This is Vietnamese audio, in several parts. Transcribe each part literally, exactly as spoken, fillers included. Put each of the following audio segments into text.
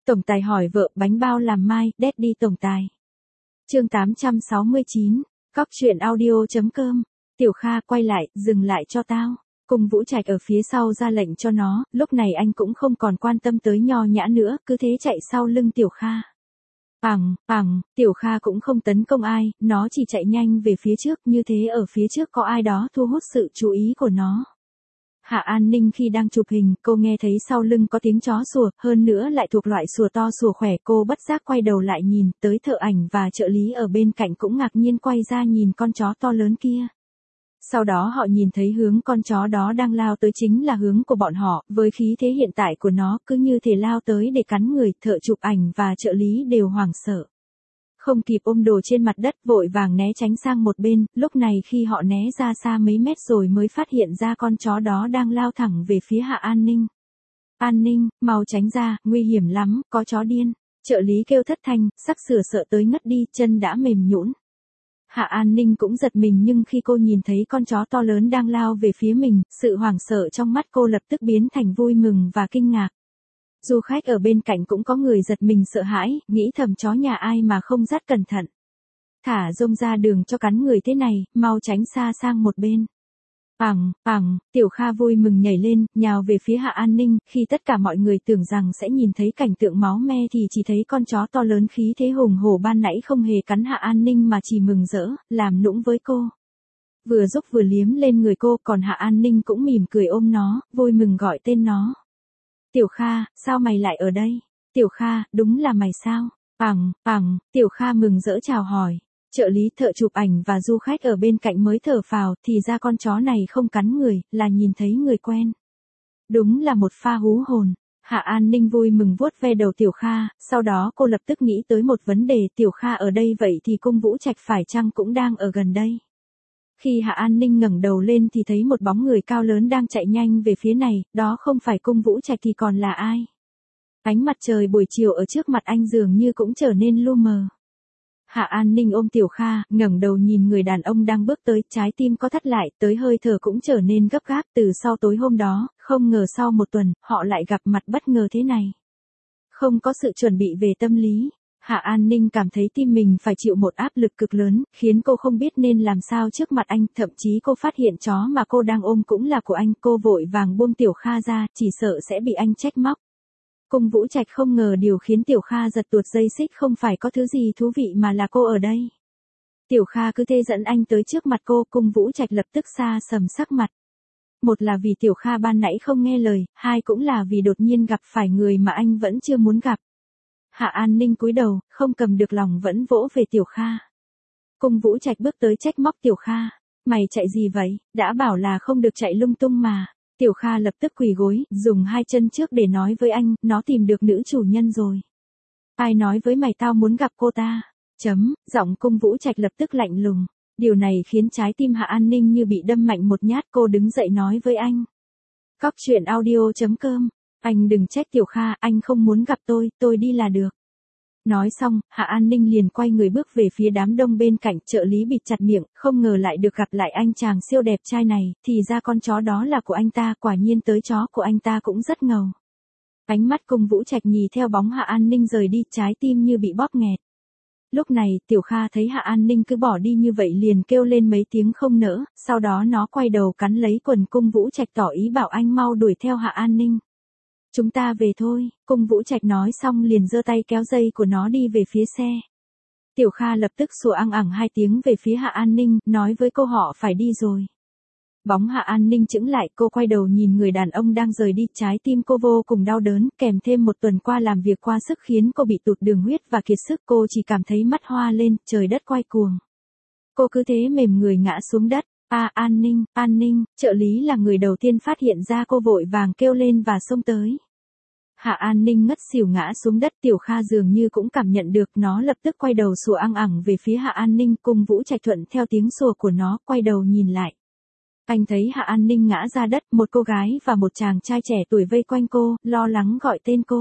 Tổng tài hỏi vợ bánh bao làm mai, Daddy tổng tài. Chương tám trăm sáu mươi chín, Cóc truyện audio.com. Tiểu Kha quay lại, dừng lại cho tao. Cung Vũ Trạch ở phía sau ra lệnh cho nó, lúc này anh cũng không còn quan tâm tới Nho Nhã nữa, cứ thế chạy sau lưng Tiểu Kha. Ằng, ằng, Tiểu Kha cũng không tấn công ai, nó chỉ chạy nhanh về phía trước, như thế ở phía trước có ai đó thu hút sự chú ý của nó. Hạ An Ninh khi đang chụp hình, cô nghe thấy sau lưng có tiếng chó sủa, hơn nữa lại thuộc loại sủa to sủa khỏe, cô bất giác quay đầu lại nhìn, tới thợ ảnh và trợ lý ở bên cạnh cũng ngạc nhiên quay ra nhìn con chó to lớn kia. Sau đó họ nhìn thấy hướng con chó đó đang lao tới chính là hướng của bọn họ, với khí thế hiện tại của nó cứ như thể lao tới để cắn người, thợ chụp ảnh và trợ lý đều hoảng sợ. Không kịp ôm đồ trên mặt đất, vội vàng né tránh sang một bên, lúc này khi họ né ra xa mấy mét rồi mới phát hiện ra con chó đó đang lao thẳng về phía Hạ An Ninh. An Ninh, mau tránh ra, nguy hiểm lắm, có chó điên. Trợ lý kêu thất thanh, sắc sửa sợ tới ngất đi, chân đã mềm nhũn. Hạ An Ninh cũng giật mình nhưng khi cô nhìn thấy con chó to lớn đang lao về phía mình, sự hoảng sợ trong mắt cô lập tức biến thành vui mừng và kinh ngạc. Du khách ở bên cạnh cũng có người giật mình sợ hãi, nghĩ thầm chó nhà ai mà không dắt cẩn thận. Thả rông ra đường cho cắn người thế này, mau tránh xa sang một bên. Ằng, ằng, Tiểu Kha vui mừng nhảy lên, nhào về phía Hạ An Ninh, khi tất cả mọi người tưởng rằng sẽ nhìn thấy cảnh tượng máu me thì chỉ thấy con chó to lớn khí thế hùng hổ ban nãy không hề cắn Hạ An Ninh mà chỉ mừng rỡ, làm nũng với cô. Vừa giúp vừa liếm lên người cô, còn Hạ An Ninh cũng mỉm cười ôm nó, vui mừng gọi tên nó. Tiểu Kha, sao mày lại ở đây? Tiểu Kha, đúng là mày sao? Ằng, ằng, Tiểu Kha mừng rỡ chào hỏi. Trợ lý, thợ chụp ảnh và du khách ở bên cạnh mới thở phào, thì ra con chó này không cắn người, là nhìn thấy người quen. Đúng là một pha hú hồn. Hạ An Ninh vui mừng vuốt ve đầu Tiểu Kha, sau đó cô lập tức nghĩ tới một vấn đề, Tiểu Kha ở đây vậy thì Cung Vũ Trạch phải chăng cũng đang ở gần đây? Khi Hạ An Ninh ngẩng đầu lên thì thấy một bóng người cao lớn đang chạy nhanh về phía này, đó không phải Cung Vũ Trạch thì còn là ai? Ánh mặt trời buổi chiều ở trước mặt anh dường như cũng trở nên lu mờ. Hạ An Ninh ôm Tiểu Kha, ngẩng đầu nhìn người đàn ông đang bước tới, trái tim có thắt lại, tới hơi thở cũng trở nên gấp gáp từ sau tối hôm đó, không ngờ sau một tuần, họ lại gặp mặt bất ngờ thế này. Không có sự chuẩn bị về tâm lý, Hạ An Ninh cảm thấy tim mình phải chịu một áp lực cực lớn, khiến cô không biết nên làm sao trước mặt anh, thậm chí cô phát hiện chó mà cô đang ôm cũng là của anh, cô vội vàng buông Tiểu Kha ra, chỉ sợ sẽ bị anh trách móc. Cung Vũ Trạch không ngờ điều khiến Tiểu Kha giật tuột dây xích không phải có thứ gì thú vị mà là cô ở đây. Tiểu Kha cứ thế dẫn anh tới trước mặt cô, Cung Vũ Trạch lập tức xa sầm sắc mặt. Một là vì Tiểu Kha ban nãy không nghe lời, hai cũng là vì đột nhiên gặp phải người mà anh vẫn chưa muốn gặp. Hạ An Ninh cúi đầu, không cầm được lòng vẫn vỗ về Tiểu Kha. Cung Vũ Trạch bước tới trách móc Tiểu Kha. Mày chạy gì vậy, đã bảo là không được chạy lung tung mà. Tiểu Kha lập tức quỳ gối, dùng hai chân trước để nói với anh, nó tìm được nữ chủ nhân rồi. Ai nói với mày tao muốn gặp cô ta? Chấm, giọng Cung Vũ Trạch lập tức lạnh lùng. Điều này khiến trái tim Hạ An Ninh như bị đâm mạnh một nhát, cô đứng dậy nói với anh. Cóc truyện audio.com. Anh đừng trách Tiểu Kha, anh không muốn gặp tôi, tôi đi là được. Nói xong, Hạ An Ninh liền quay người bước về phía đám đông bên cạnh, trợ lý bịt chặt miệng, không ngờ lại được gặp lại anh chàng siêu đẹp trai này, thì ra con chó đó là của anh ta, quả nhiên tới chó của anh ta cũng rất ngầu. Ánh mắt Cung Vũ Trạch nhì theo bóng Hạ An Ninh rời đi, trái tim như bị bóp nghẹt. Lúc này, Tiểu Kha thấy Hạ An Ninh cứ bỏ đi như vậy liền kêu lên mấy tiếng không nỡ, sau đó nó quay đầu cắn lấy quần Cung Vũ Trạch tỏ ý bảo anh mau đuổi theo Hạ An Ninh. Chúng ta về thôi, Cung Vũ Trạch nói xong liền giơ tay kéo dây của nó đi về phía xe. Tiểu Kha lập tức sủa ăng ẳng hai tiếng về phía Hạ An Ninh, nói với cô họ phải đi rồi. Bóng Hạ An Ninh chững lại, cô quay đầu nhìn người đàn ông đang rời đi, trái tim cô vô cùng đau đớn, kèm thêm một tuần qua làm việc qua sức khiến cô bị tụt đường huyết và kiệt sức, cô chỉ cảm thấy mắt hoa lên, trời đất quay cuồng. Cô cứ thế mềm người ngã xuống đất. A à, An Ninh, An Ninh, trợ lý là người đầu tiên phát hiện ra cô vội vàng kêu lên và xông tới. Hạ An Ninh ngất xỉu ngã xuống đất, Tiểu Kha dường như cũng cảm nhận được, nó lập tức quay đầu sủa ăng ẳng về phía Hạ An Ninh, Cung Vũ Trạch thuận theo tiếng sủa của nó, quay đầu nhìn lại. Anh thấy Hạ An Ninh ngã ra đất, một cô gái và một chàng trai trẻ tuổi vây quanh cô, lo lắng gọi tên cô.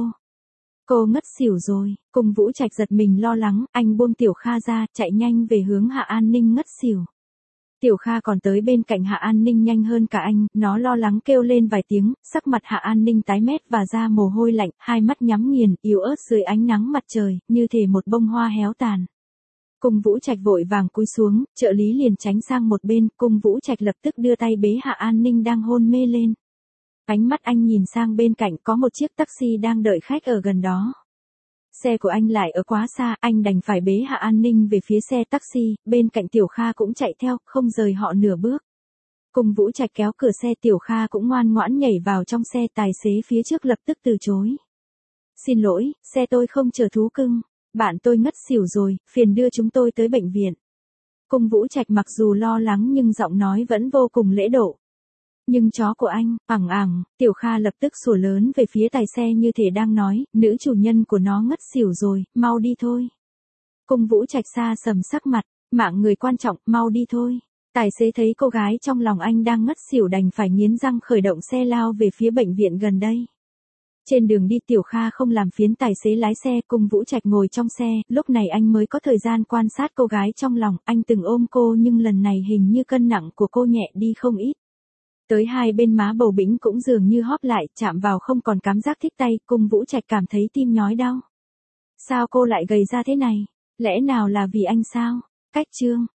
Cô ngất xỉu rồi, Cung Vũ Trạch giật mình lo lắng, anh buông Tiểu Kha ra, chạy nhanh về hướng Hạ An Ninh ngất xỉu. Tiểu Kha còn tới bên cạnh Hạ An Ninh nhanh hơn cả anh, nó lo lắng kêu lên vài tiếng, sắc mặt Hạ An Ninh tái mét và ra mồ hôi lạnh, hai mắt nhắm nghiền, yếu ớt dưới ánh nắng mặt trời, như thể một bông hoa héo tàn. Cung Vũ Trạch vội vàng cúi xuống, trợ lý liền tránh sang một bên, Cung Vũ Trạch lập tức đưa tay bế Hạ An Ninh đang hôn mê lên. Ánh mắt anh nhìn sang bên cạnh có một chiếc taxi đang đợi khách ở gần đó. Xe của anh lại ở quá xa, anh đành phải bế Hạ An Ninh về phía xe taxi, bên cạnh Tiểu Kha cũng chạy theo, không rời họ nửa bước. Cung Vũ Trạch kéo cửa xe, Tiểu Kha cũng ngoan ngoãn nhảy vào trong xe, tài xế phía trước lập tức từ chối. Xin lỗi, xe tôi không chở thú cưng, bạn tôi ngất xỉu rồi, phiền đưa chúng tôi tới bệnh viện. Cung Vũ Trạch mặc dù lo lắng nhưng giọng nói vẫn vô cùng lễ độ. Nhưng chó của anh, ẳng ẳng, Tiểu Kha lập tức sủa lớn về phía tài xe như thể đang nói, nữ chủ nhân của nó ngất xỉu rồi, mau đi thôi. Cung Vũ Trạch xa sầm sắc mặt, mạng người quan trọng, mau đi thôi. Tài xế thấy cô gái trong lòng anh đang ngất xỉu đành phải nghiến răng khởi động xe lao về phía bệnh viện gần đây. Trên đường đi Tiểu Kha không làm phiền tài xế lái xe, Cung Vũ Trạch ngồi trong xe, lúc này anh mới có thời gian quan sát cô gái trong lòng, anh từng ôm cô nhưng lần này hình như cân nặng của cô nhẹ đi không ít. Tới hai bên má bầu bĩnh cũng dường như hóp lại, chạm vào không còn cảm giác thích tay, Cung Vũ Trạch cảm thấy tim nhói đau. Sao cô lại gầy ra thế này? Lẽ nào là vì anh sao? Cách chương